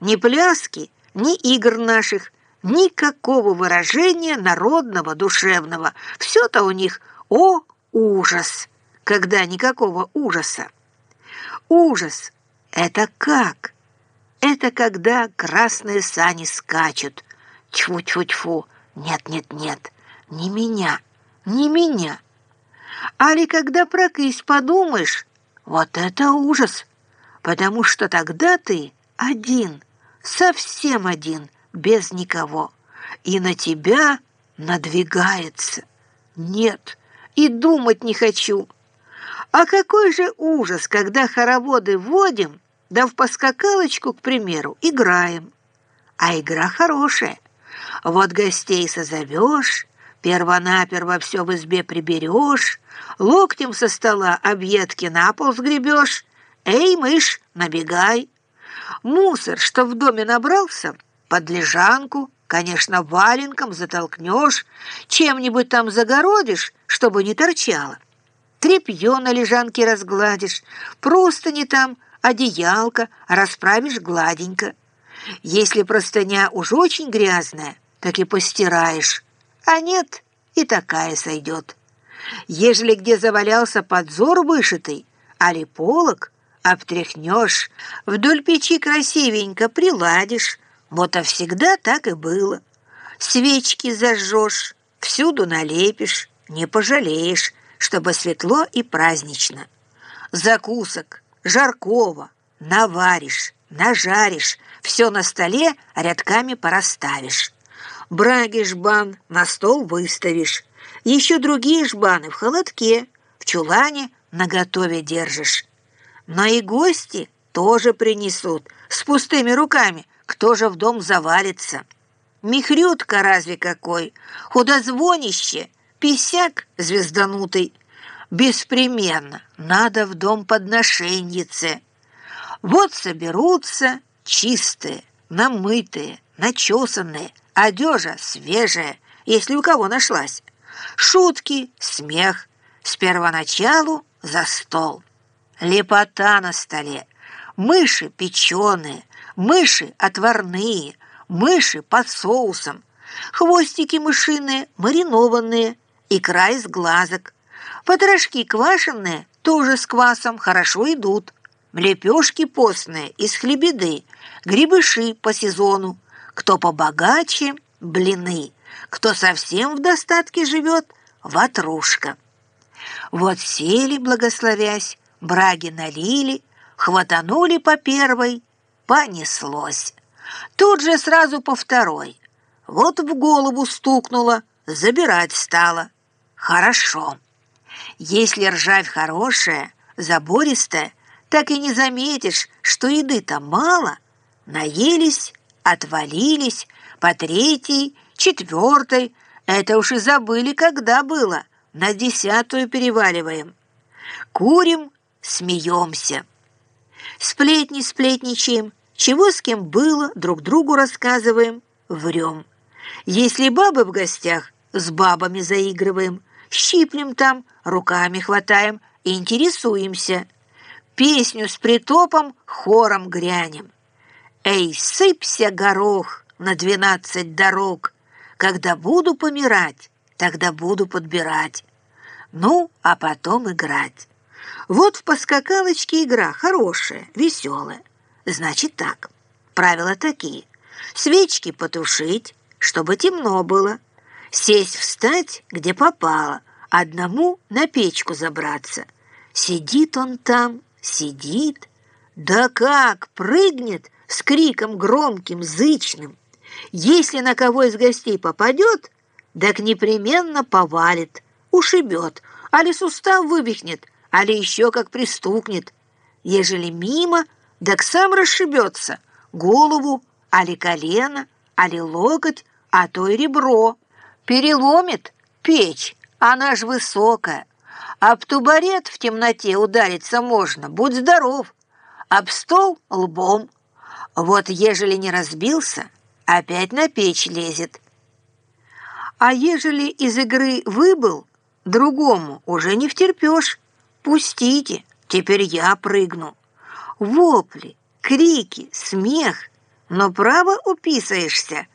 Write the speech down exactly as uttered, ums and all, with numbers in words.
ни пляски, ни игр наших, никакого выражения народного, душевного. Все-то у них о ужас, когда никакого ужаса. Ужас — это как? Это когда красные сани скачут. Тьфу-тьфу-тьфу, нет-нет-нет, не меня, не меня. Али когда про кысь подумаешь, вот это ужас, потому что тогда ты один, совсем один, без никого, и на тебя надвигается. Нет, и думать не хочу. А какой же ужас, когда хороводы водим, да в поскакалочку, к примеру, играем. А игра хорошая. Вот гостей созовешь, первонаперво все в избе приберешь, локтем со стола объедки на пол сгребешь. Эй, мышь, набегай. Мусор, что в доме набрался, под лежанку, конечно, валенком затолкнешь, чем-нибудь там загородишь, чтобы не торчало. Тряпье на лежанке разгладишь, простыни там, одеялко расправишь гладенько. Если простыня уж очень грязная, так и постираешь, а нет, и такая сойдет. Ежели где завалялся подзор вышитый, али полог, обтряхнешь, вдоль печи красивенько приладишь. Вот а всегда так и было. Свечки зажжешь, всюду налепишь, не пожалеешь, чтобы светло и празднично. Закусок, жаркого наваришь, нажаришь, все на столе рядками порасставишь. Браги жбан на стол выставишь, еще другие жбаны в холодке, в чулане наготове держишь. Но и гости тоже принесут, с пустыми руками кто же в дом завалится? Михрютка разве какой, худозвонище, писяк звезданутый. Беспременно надо в дом подношеньице. Вот соберутся чистые, намытые, начесанные, одежа свежая, если у кого нашлась. Шутки, смех, с первоначалу за стол. Лепота на столе, мыши печеные, мыши отварные, мыши под соусом, хвостики мышиные маринованные, икра из глазок. Потрошки квашеные тоже с квасом хорошо идут. Лепешки постные из хлебеды, грибыши по сезону. Кто побогаче – блины, кто совсем в достатке живет – ватрушка. Вот сели, благословясь, браги налили, хватанули по первой, понеслось. Тут же сразу по второй. Вот в голову стукнуло, забирать стало. Хорошо. Если ржавь хорошая, забористая, так и не заметишь, что еды-то мало. Наелись, отвалились, по третьей, четвертой. Это уж и забыли, когда было. На десятую переваливаем. Курим, смеемся. Сплетни сплетничаем, чего с кем было, друг другу рассказываем, врем. Если бабы в гостях, с бабами заигрываем, щиплем там, руками хватаем и интересуемся. Песню с притопом хором грянем. Эй, сыпься, горох, на двенадцать дорог, когда буду помирать, тогда буду подбирать. Ну, а потом играть. Вот в поскакалочке игра хорошая, веселая. Значит так, правила такие. Свечки потушить, чтобы темно было. Сесть, встать, где попало, одному на печку забраться. Сидит он там, сидит, да как прыгнет с криком громким, зычным. Если на кого из гостей попадет, так непременно повалит, ушибет, али сустав вывихнет, али еще как пристукнет. Ежели мимо, так сам расшибется, голову, али колено, али локоть, а то и ребро. Переломит печь, она ж высокая. Об тубарет в темноте удариться можно, будь здоров. Об стол лбом. Вот ежели не разбился, опять на печь лезет. А ежели из игры выбыл, другому уже не втерпешь. Пустите, теперь я прыгну. Вопли, крики, смех. Но право уписаешься.